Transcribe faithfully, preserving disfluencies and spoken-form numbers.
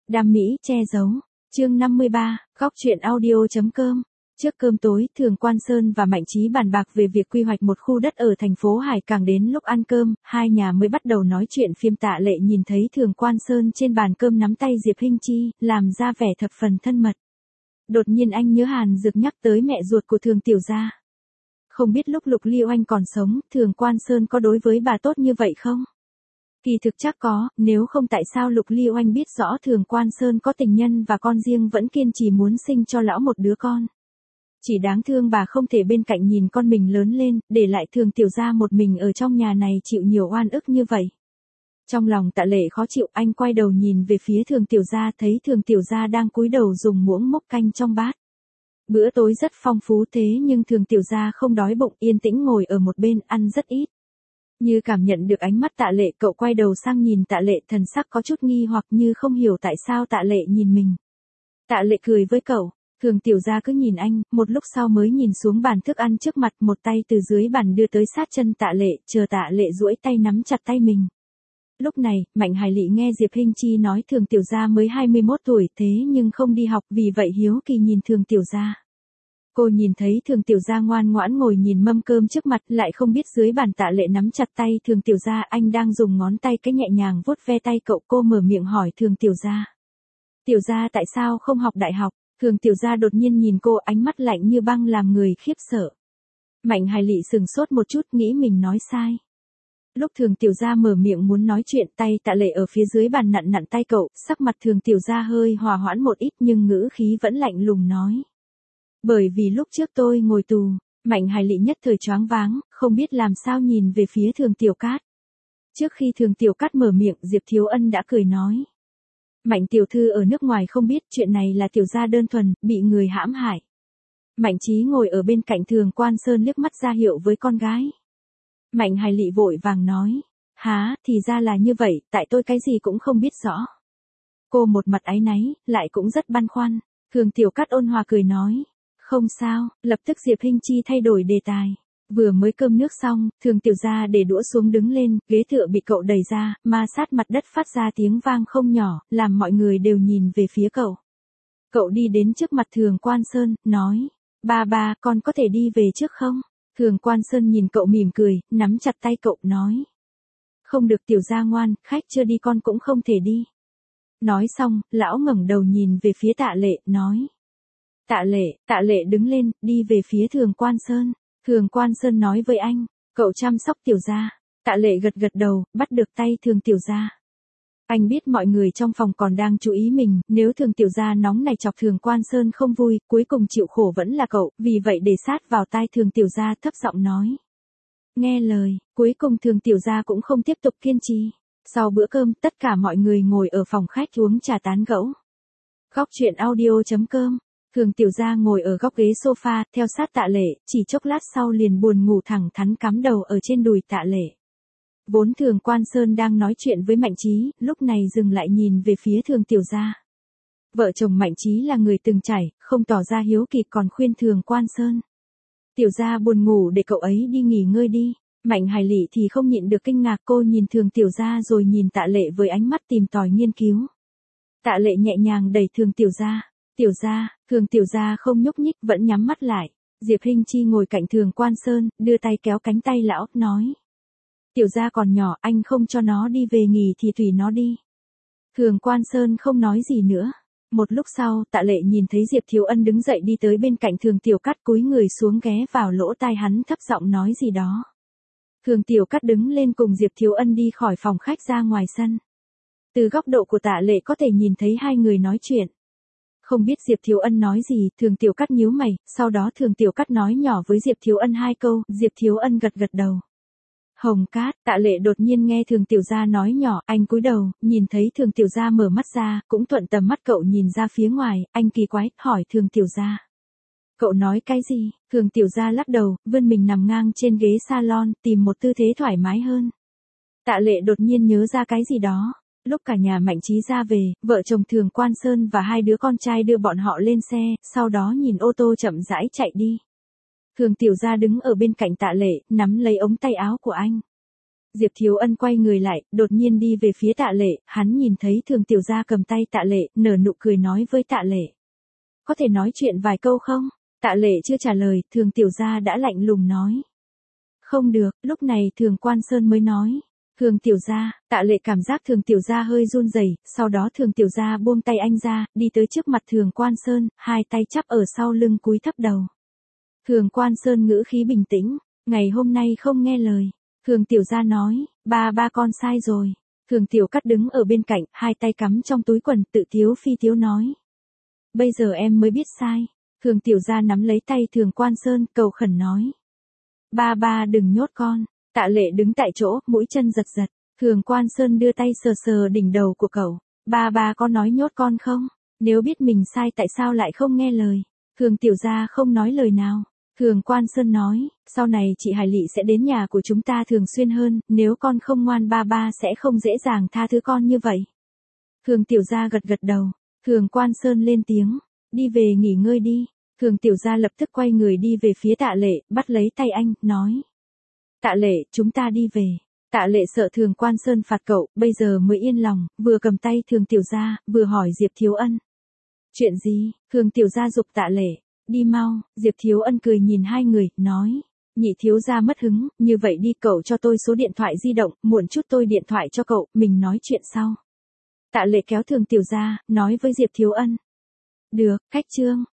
Đam mỹ che giấu. Chương năm mươi ba, góc truyện audio.com. Trước cơm tối, Thường Quan Sơn và Mạnh Chí bàn bạc về việc quy hoạch một khu đất ở thành phố Hải Cảng. Đến lúc ăn cơm, hai nhà mới bắt đầu nói chuyện phiếm. Tạ Lệ nhìn thấy Thường Quan Sơn trên bàn cơm nắm tay Diệp Hinh Chi, làm ra vẻ thập phần thân mật. Đột nhiên anh nhớ Hàn Dược nhắc tới mẹ ruột của Thường tiểu gia. Không biết lúc Lục Ly Oanh còn sống, Thường Quan Sơn có đối với bà tốt như vậy không? Kỳ thực chắc có, nếu không tại sao Lục Ly Oanh biết rõ Thường Quan Sơn có tình nhân và con riêng vẫn kiên trì muốn sinh cho lão một đứa con. Chỉ đáng thương bà không thể bên cạnh nhìn con mình lớn lên, để lại Thường tiểu gia một mình ở trong nhà này chịu nhiều oan ức như vậy. Trong lòng Tạ Lệ khó chịu, anh quay đầu nhìn về phía Thường tiểu gia, thấy Thường tiểu gia đang cúi đầu dùng muỗng múc canh trong bát. Bữa tối rất phong phú thế nhưng Thường tiểu gia không đói bụng, yên tĩnh ngồi ở một bên ăn rất ít. Như cảm nhận được ánh mắt Tạ Lệ, cậu quay đầu sang nhìn Tạ Lệ, thần sắc có chút nghi hoặc như không hiểu tại sao Tạ Lệ nhìn mình. Tạ Lệ cười với cậu, Thường tiểu gia cứ nhìn anh, một lúc sau mới nhìn xuống bàn thức ăn trước mặt, một tay từ dưới bàn đưa tới sát chân Tạ Lệ, chờ Tạ Lệ duỗi tay nắm chặt tay mình. Lúc này, Mạnh Hải Lị nghe Diệp Hinh Chi nói Thường tiểu gia mới hai mươi mốt tuổi thế nhưng không đi học, vì vậy hiếu kỳ nhìn Thường tiểu gia. Cô nhìn thấy Thường tiểu gia ngoan ngoãn ngồi nhìn mâm cơm trước mặt, lại không biết dưới bàn Tạ Lệ nắm chặt tay Thường tiểu gia, anh đang dùng ngón tay cái nhẹ nhàng vuốt ve tay cậu. Cô mở miệng hỏi Thường tiểu gia. Tiểu gia tại sao không học đại học? Thường tiểu gia đột nhiên nhìn cô, ánh mắt lạnh như băng làm người khiếp sợ. Mạnh Hải Lị sừng sốt một chút, nghĩ mình nói sai. Lúc Thường tiểu gia mở miệng muốn nói chuyện, tay Tạ Lệ ở phía dưới bàn nặn nặn tay cậu, sắc mặt Thường tiểu gia hơi hòa hoãn một ít nhưng ngữ khí vẫn lạnh lùng nói. Bởi vì lúc trước tôi ngồi tù. Mạnh Hải Lị nhất thời choáng váng, không biết làm sao nhìn về phía Thường tiểu cát. Trước khi Thường tiểu cát mở miệng, Diệp Thiếu Ân đã cười nói. Mạnh tiểu thư ở nước ngoài không biết, chuyện này là tiểu gia đơn thuần, bị người hãm hại. Mạnh Chí ngồi ở bên cạnh Thường Quan Sơn liếc mắt ra hiệu với con gái. Mạnh Hải Lị vội vàng nói, há, thì ra là như vậy, tại tôi cái gì cũng không biết rõ. Cô một mặt áy náy, lại cũng rất băn khoăn. Thường tiểu cát ôn hòa cười nói, không sao. Lập tức Diệp Hinh Chi thay đổi đề tài. Vừa mới cơm nước xong, Thường tiểu gia để đũa xuống đứng lên, ghế tựa bị cậu đẩy ra, ma sát mặt đất phát ra tiếng vang không nhỏ, làm mọi người đều nhìn về phía cậu. Cậu đi đến trước mặt Thường Quan Sơn, nói, ba ba, con có thể đi về trước không? Thường Quan Sơn nhìn cậu mỉm cười, nắm chặt tay cậu, nói. Không được tiểu gia ngoan, khách chưa đi con cũng không thể đi. Nói xong, lão ngẩng đầu nhìn về phía Tạ Lệ, nói. Tạ Lệ, Tạ Lệ đứng lên, đi về phía Thường Quan Sơn. Thường Quan Sơn nói với anh, cậu chăm sóc tiểu gia. Tạ Lệ gật gật đầu, bắt được tay Thường tiểu gia. Anh biết mọi người trong phòng còn đang chú ý mình, nếu Thường tiểu gia nóng này chọc Thường Quan Sơn không vui, cuối cùng chịu khổ vẫn là cậu, vì vậy để sát vào tai Thường tiểu gia thấp giọng nói. Nghe lời, cuối cùng Thường tiểu gia cũng không tiếp tục kiên trì. Sau bữa cơm, tất cả mọi người ngồi ở phòng khách uống trà tán gẫu. Góc truyện audio.com. Thường tiểu gia ngồi ở góc ghế sofa, theo sát Tạ Lệ, chỉ chốc lát sau liền buồn ngủ thẳng thắn cắm đầu ở trên đùi Tạ Lệ. Vốn Thường Quan Sơn đang nói chuyện với Mạnh Chí, lúc này dừng lại nhìn về phía Thường tiểu gia. Vợ chồng Mạnh Chí là người từng trải, không tỏ ra hiếu kỳ còn khuyên Thường Quan Sơn. Tiểu gia buồn ngủ để cậu ấy đi nghỉ ngơi đi. Mạnh Hải Lị thì không nhịn được kinh ngạc, cô nhìn Thường tiểu gia rồi nhìn Tạ Lệ với ánh mắt tìm tòi nghiên cứu. Tạ Lệ nhẹ nhàng đẩy Thường tiểu gia. Tiểu gia, Thường tiểu gia không nhúc nhích, vẫn nhắm mắt lại. Diệp Hinh Chi ngồi cạnh Thường Quan Sơn, đưa tay kéo cánh tay lão, nói. Tiểu gia còn nhỏ, anh không cho nó đi về nghỉ thì tùy nó đi. Thường Quan Sơn không nói gì nữa. Một lúc sau, Tạ Lệ nhìn thấy Diệp Thiếu Ân đứng dậy đi tới bên cạnh Thường tiểu cát, cúi người xuống ghé vào lỗ tai hắn thấp giọng nói gì đó. Thường tiểu cát đứng lên cùng Diệp Thiếu Ân đi khỏi phòng khách ra ngoài sân. Từ góc độ của Tạ Lệ có thể nhìn thấy hai người nói chuyện. Không biết Diệp Thiếu Ân nói gì, Thường tiểu cát nhíu mày, sau đó Thường tiểu cát nói nhỏ với Diệp Thiếu Ân hai câu, Diệp Thiếu Ân gật gật đầu. Hồng Cát, Tạ Lệ đột nhiên nghe Thường tiểu gia nói nhỏ, anh cúi đầu, nhìn thấy Thường tiểu gia mở mắt ra, cũng thuận tầm mắt cậu nhìn ra phía ngoài, anh kỳ quái, hỏi Thường tiểu gia. Cậu nói cái gì? Thường tiểu gia lắc đầu, vươn mình nằm ngang trên ghế salon, tìm một tư thế thoải mái hơn. Tạ Lệ đột nhiên nhớ ra cái gì đó. Lúc cả nhà Mạnh Chí ra về, vợ chồng Thường Quan Sơn và hai đứa con trai đưa bọn họ lên xe, sau đó nhìn ô tô chậm rãi chạy đi. Thường tiểu gia đứng ở bên cạnh Tạ Lệ, nắm lấy ống tay áo của anh. Diệp Thiếu Ân quay người lại, đột nhiên đi về phía Tạ Lệ, hắn nhìn thấy Thường Tiểu Gia cầm tay Tạ Lệ, nở nụ cười nói với Tạ Lệ. Có thể nói chuyện vài câu không? Tạ Lệ chưa trả lời, Thường Tiểu Gia đã lạnh lùng nói. Không được, lúc này Thường Quan Sơn mới nói. Thường Tiểu Gia, Tạ Lệ cảm giác Thường Tiểu Gia hơi run rẩy, sau đó Thường Tiểu Gia buông tay anh ra, đi tới trước mặt Thường Quan Sơn, hai tay chắp ở sau lưng cúi thấp đầu. Thường Quan Sơn ngữ khí bình tĩnh, ngày hôm nay không nghe lời. Thường Tiểu Gia nói, ba ba con sai rồi. Thường Tiểu Cát đứng ở bên cạnh, hai tay cắm trong túi quần, tự tiếu phi tiếu nói. Bây giờ em mới biết sai. Thường Tiểu Gia nắm lấy tay Thường Quan Sơn, cầu khẩn nói. Ba ba đừng nhốt con. Tạ Lệ đứng tại chỗ, mũi chân giật giật. Thường Quan Sơn đưa tay sờ sờ đỉnh đầu của cậu. Ba ba có nói nhốt con không? Nếu biết mình sai tại sao lại không nghe lời? Thường Tiểu Gia không nói lời nào. Thường Quan Sơn nói, sau này chị Hải Lị sẽ đến nhà của chúng ta thường xuyên hơn, nếu con không ngoan ba ba sẽ không dễ dàng tha thứ con như vậy. Thường Tiểu Gia gật gật đầu. Thường Quan Sơn lên tiếng, đi về nghỉ ngơi đi. Thường Tiểu Gia lập tức quay người đi về phía Tạ Lệ, bắt lấy tay anh, nói. Tạ Lệ, chúng ta đi về. Tạ Lệ sợ Thường Quan Sơn phạt cậu, bây giờ mới yên lòng, vừa cầm tay Thường Tiểu Gia, vừa hỏi Diệp Thiếu Ân. Chuyện gì? Thường Tiểu Gia giục Tạ Lệ. Đi mau, Diệp Thiếu Ân cười nhìn hai người, nói. Nhị thiếu gia mất hứng, như vậy đi cậu cho tôi số điện thoại di động, muộn chút tôi điện thoại cho cậu, mình nói chuyện sau. Tạ Lệ kéo Thường Tiểu Gia, nói với Diệp Thiếu Ân. Được, khách trương.